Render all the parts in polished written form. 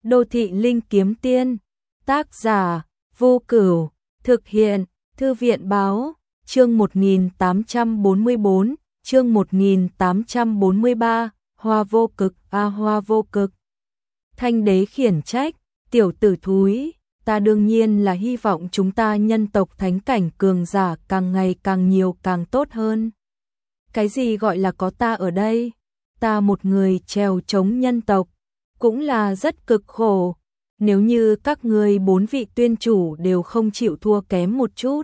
Đô thị linh kiếm tiên, tác giả, Vô Cửu, thực hiện, Thư viện báo, chương 1844, chương 1843, Hoa vô cực, Hoa vô cực. Thanh đế khiển trách, tiểu tử thúi, ta đương nhiên là hy vọng chúng ta nhân tộc thánh cảnh cường giả càng ngày càng nhiều càng tốt hơn. Cái gì gọi là có ta ở đây? Ta một người trèo chống nhân tộc, cũng là rất cực khổ. Nếu như các ngươi 4 vị tuyên chủ đều không chịu thua kém một chút,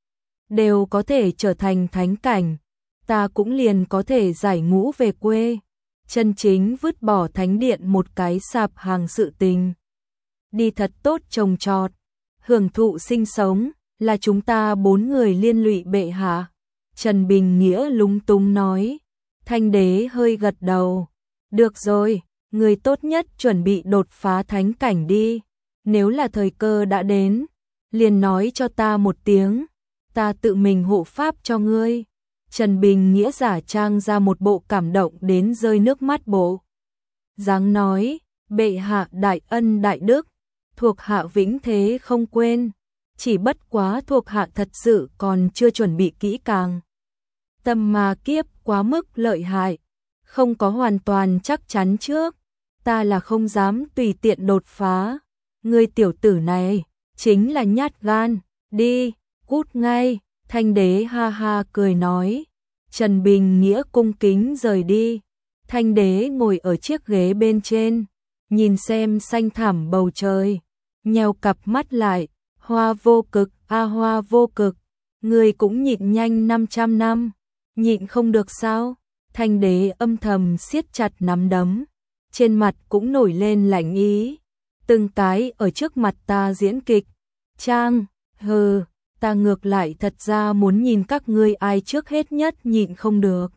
đều có thể trở thành thánh cảnh, ta cũng liền có thể giải ngũ về quê, chân chính vứt bỏ thánh điện một cái sạp hàng sự tình. Đi thật tốt trồng trọt, hưởng thụ sinh sống, là chúng ta 4 người liên lụy bệ hạ. Trần Bình Nghĩa lúng túng nói. Thanh đế hơi gật đầu. Được rồi, người tốt nhất chuẩn bị đột phá thánh cảnh đi. Nếu là thời cơ đã đến, liền nói cho ta một tiếng, ta tự mình hộ pháp cho ngươi. Trần Bình Nghĩa giả trang ra một bộ cảm động đến rơi nước mắt bộ dáng nói, bệ hạ đại ân đại đức, thuộc hạ vĩnh thế không quên, chỉ bất quá thuộc hạ thật sự còn chưa chuẩn bị kỹ càng. Tâm ma kiếp quá mức lợi hại, không có hoàn toàn chắc chắn trước, ta là không dám tùy tiện đột phá. Ngươi tiểu tử này chính là nhát gan, đi, cút ngay. Thanh đế ha ha cười nói. Trần Bình Nghĩa cung kính rời đi. Thanh đế ngồi ở chiếc ghế bên trên, nhìn xem xanh thẳm bầu trời, nheo cặp mắt lại. Hoa vô cực, hoa vô cực, ngươi cũng nhịn nhanh 500 năm, nhịn không được sao? Thanh đế âm thầm siết chặt nắm đấm, trên mặt cũng nổi lên lạnh ý. Từng cái ở trước mặt ta diễn kịch, trang, hừ, ta ngược lại thật ra muốn nhìn các ngươi ai trước hết nhất nhịn không được.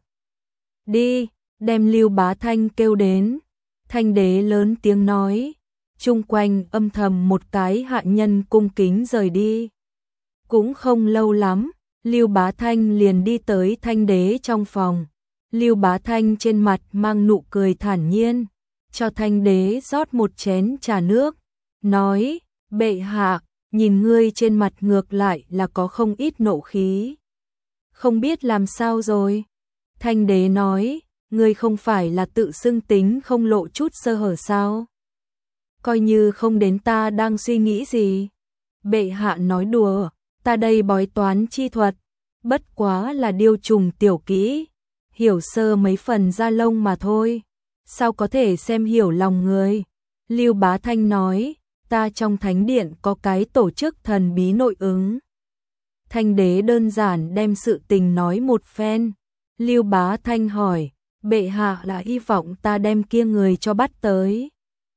Đi, đem Lưu Bá Thanh kêu đến. Thanh đế lớn tiếng nói, chung quanh âm thầm một cái hạ nhân cung kính rời đi. Cũng không lâu lắm, Lưu Bá Thanh liền đi tới Thanh đế trong phòng. Lưu Bá Thanh trên mặt mang nụ cười thản nhiên, cho Thanh đế rót một chén trà nước, nói, bệ hạ, nhìn ngươi trên mặt ngược lại là có không ít nộ khí. Không biết làm sao rồi? Thanh đế nói, ngươi không phải là tự xưng tính không lộ chút sơ hở sao? Coi như không đến ta đang suy nghĩ gì. Bệ hạ nói đùa, ta đây bói toán chi thuật, bất quá là điêu trùng tiểu kỹ, hiểu sơ mấy phần da lông mà thôi, sao có thể xem hiểu lòng người. Lưu Bá Thanh nói, ta trong thánh điện có cái tổ chức thần bí nội ứng. Thanh đế đơn giản đem sự tình nói một phen. Lưu Bá Thanh hỏi, bệ hạ là hy vọng ta đem kia người cho bắt tới.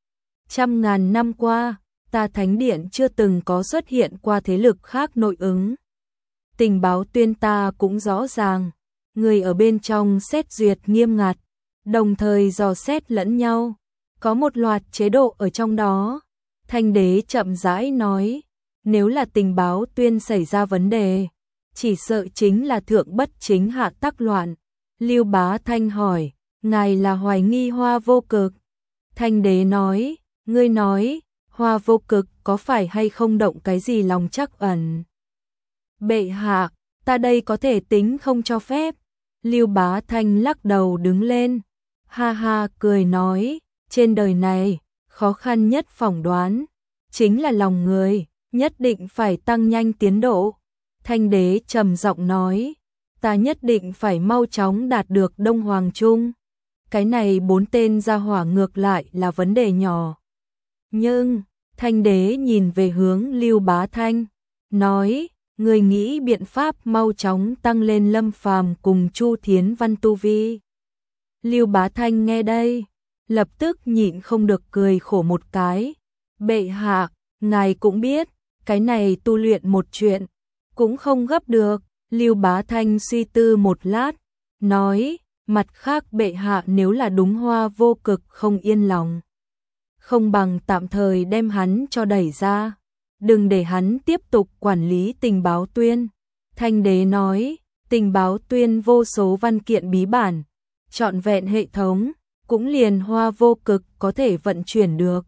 100.000 năm qua, ta thánh điện chưa từng có xuất hiện qua thế lực khác nội ứng. Tình báo tuyên ta cũng rõ ràng, người ở bên trong xét duyệt nghiêm ngặt, đồng thời dò xét lẫn nhau, có một loạt chế độ ở trong đó. Thanh đế chậm rãi nói, nếu là tình báo tuyên xảy ra vấn đề, chỉ sợ chính là thượng bất chính hạ tắc loạn. Lưu Bá Thanh hỏi, ngài là hoài nghi Hoa vô cực? Thanh đế nói, ngươi nói, Hoa vô cực có phải hay không động cái gì lòng trắc ẩn? Bệ hạ, ta đây có thể tính không cho phép. Lưu Bá Thanh lắc đầu đứng lên, ha ha cười nói, trên đời này, khó khăn nhất phỏng đoán, chính là lòng người, nhất định phải tăng nhanh tiến độ. Thanh đế trầm giọng nói, ta nhất định phải mau chóng đạt được Đông Hoàng Trung. Cái này 4 tên gia hỏa ngược lại là vấn đề nhỏ. Nhưng, Thanh đế nhìn về hướng Lưu Bá Thanh, nói, người nghĩ biện pháp mau chóng tăng lên Lâm Phàm cùng Chu Thiến Văn tu vi. Lưu Bá Thanh nghe đây, lập tức nhịn không được cười khổ một cái. Bệ hạ, ngài cũng biết, cái này tu luyện một chuyện, cũng không gấp được. Lưu Bá Thanh suy tư một lát, nói, mặt khác bệ hạ nếu là đúng Hoa vô cực không yên lòng, không bằng tạm thời đem hắn cho đẩy ra, đừng để hắn tiếp tục quản lý tình báo tuyên. Thanh đế nói, tình báo tuyên vô số văn kiện bí bản, trọn vẹn hệ thống, cũng liền Hoa vô cực có thể vận chuyển được.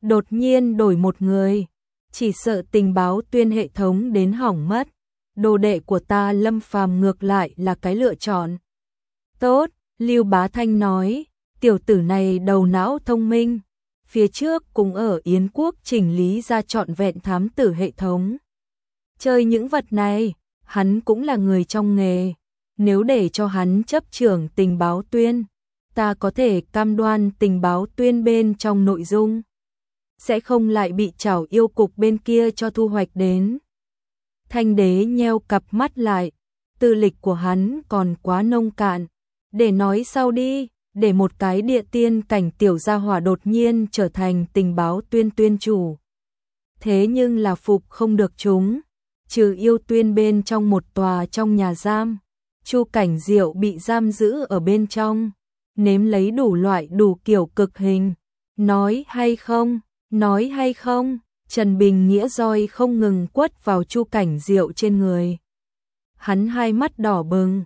đột nhiên đổi một người, chỉ sợ tình báo tuyên hệ thống đến hỏng mất. Đồ đệ của ta Lâm Phàm ngược lại là cái lựa chọn tốt, Lưu Bá Thanh nói, tiểu tử này đầu não thông minh, phía trước cũng ở Yến Quốc chỉnh lý ra trọn vẹn thám tử hệ thống. Chơi những vật này, hắn cũng là người trong nghề, nếu để cho hắn chấp trưởng tình báo tuyên, ta có thể cam đoan tình báo tuyên bên trong nội dung sẽ không lại bị chảo yêu cục bên kia cho thu hoạch đến. Thanh đế nheo cặp mắt lại, tư lịch của hắn còn quá nông cạn, để nói sau đi, để một cái địa tiên cảnh tiểu gia hỏa đột nhiên trở thành tình báo tuyên tuyên chủ. Thế nhưng là phục không được chúng, trừ yêu tuyên bên trong một tòa trong nhà giam, Chu Cảnh Diệu bị giam giữ ở bên trong, nếm lấy đủ loại đủ kiểu cực hình, nói hay không, Trần Bình Nghĩa roi không ngừng quất vào Chu Cảnh Diệu trên người. Hắn hai mắt đỏ bừng,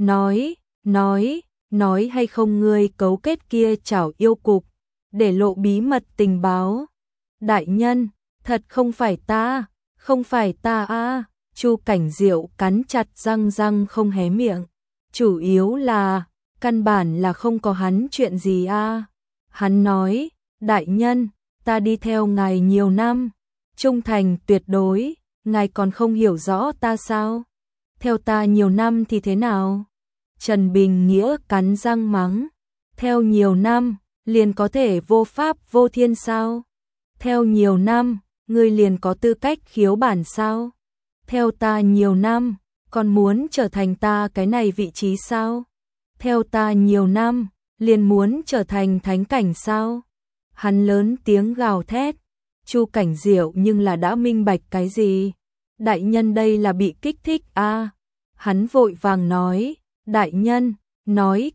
nói hay không ngươi cấu kết kia chảo yêu cục, để lộ bí mật tình báo. Đại nhân, thật không phải ta a. Chu Cảnh Diệu cắn chặt răng không hé miệng. Chủ yếu là, căn bản là không có hắn chuyện gì a. Hắn nói, đại nhân, ta đi theo ngài nhiều năm, trung thành tuyệt đối, ngài còn không hiểu rõ ta sao? Theo ta nhiều năm thì thế nào? Trần Bình Nghĩa cắn răng mắng, theo nhiều năm, liền có thể vô pháp vô thiên sao? Theo nhiều năm, ngươi liền có tư cách khiếu bản sao? Theo ta nhiều năm, còn muốn trở thành ta cái này vị trí sao? Theo ta nhiều năm, liền muốn trở thành thánh cảnh sao? Hắn lớn tiếng gào thét, Chu Cảnh Diệu nhưng là đã minh bạch cái gì? Đại nhân đây là bị kích thích a. Hắn vội vàng nói, đại nhân, nói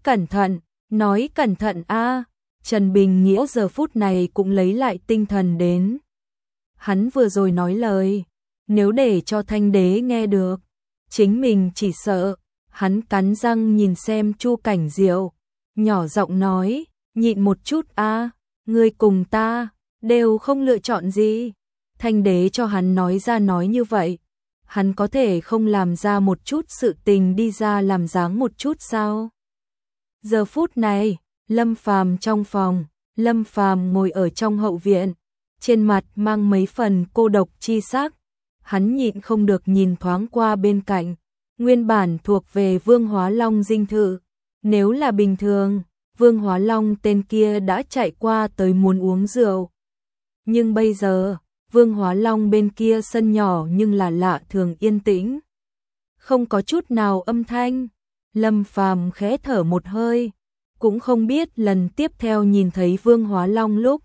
cẩn thận a. Trần Bình Nghĩa giờ phút này cũng lấy lại tinh thần đến. Hắn vừa rồi nói lời, nếu để cho Thanh đế nghe được, chính mình chỉ sợ. Hắn cắn răng nhìn xem Chu Cảnh Diệu, nhỏ giọng nói, nhịn một chút a, ngươi cùng ta đều không lựa chọn gì. Thanh đế cho hắn nói ra nói như vậy, hắn có thể không làm ra một chút sự tình đi ra làm dáng một chút sao? Giờ phút này, Lâm Phàm trong phòng, Lâm Phàm ngồi ở trong hậu viện, trên mặt mang mấy phần cô độc chi sắc. Hắn nhịn không được nhìn thoáng qua bên cạnh, nguyên bản thuộc về Vương Hóa Long dinh thự. Nếu là bình thường, Vương Hóa Long tên kia đã chạy qua tới muốn uống rượu. Nhưng bây giờ, Vương Hóa Long bên kia sân nhỏ nhưng là lạ thường yên tĩnh. Không có chút nào âm thanh. Lâm Phàm khẽ thở một hơi, cũng không biết lần tiếp theo nhìn thấy Vương Hóa Long lúc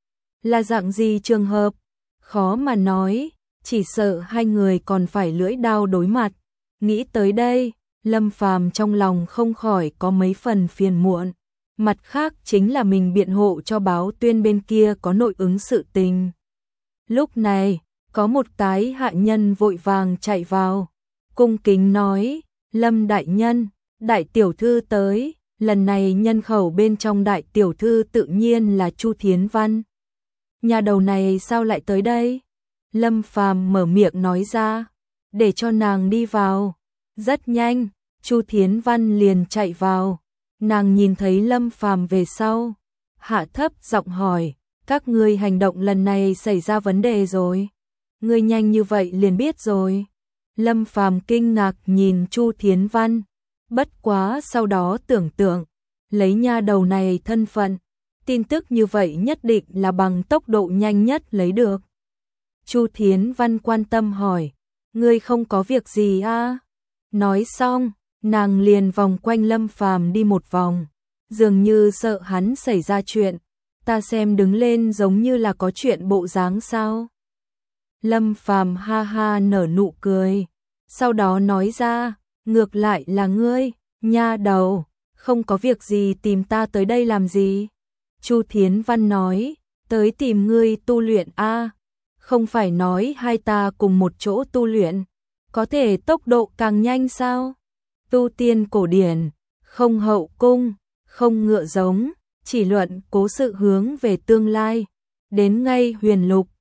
là dạng gì trường hợp, khó mà nói, chỉ sợ hai người còn phải lưỡi đao đối mặt. Nghĩ tới đây, Lâm Phàm trong lòng không khỏi có mấy phần phiền muộn. Mặt khác chính là mình biện hộ cho báo tuyên bên kia có nội ứng sự tình. Lúc này, có một cái hạ nhân vội vàng chạy vào, cung kính nói, Lâm đại nhân, đại tiểu thư tới, lần này nhân khẩu bên trong đại tiểu thư tự nhiên là Chu Thiến Văn. Nhà đầu này sao lại tới đây? Lâm Phàm mở miệng nói ra, để cho nàng đi vào. Rất nhanh, Chu Thiến Văn liền chạy vào. Nàng nhìn thấy Lâm Phàm về sau, hạ thấp giọng hỏi, các ngươi hành động lần này xảy ra vấn đề rồi. Ngươi nhanh như vậy liền biết rồi. Lâm Phàm kinh ngạc nhìn Chu Thiến Văn, bất quá sau đó tưởng tượng, lấy nha đầu này thân phận, tin tức như vậy nhất định là bằng tốc độ nhanh nhất lấy được. Chu Thiến Văn quan tâm hỏi, ngươi không có việc gì à? Nói xong, nàng liền vòng quanh Lâm Phàm đi một vòng, dường như sợ hắn xảy ra chuyện. Ta xem đứng lên giống như là có chuyện bộ dáng sao? Lâm Phàm ha ha nở nụ cười, sau đó nói ra, ngược lại là ngươi, nha đầu, không có việc gì tìm ta tới đây làm gì? Chu Thiến Văn nói, tới tìm ngươi tu luyện a, không phải nói hai ta cùng một chỗ tu luyện, có thể tốc độ càng nhanh sao? Tu tiên cổ điển, không hậu cung, không ngựa giống, chỉ luận cố sự hướng về tương lai, đến ngay Huyền Lục,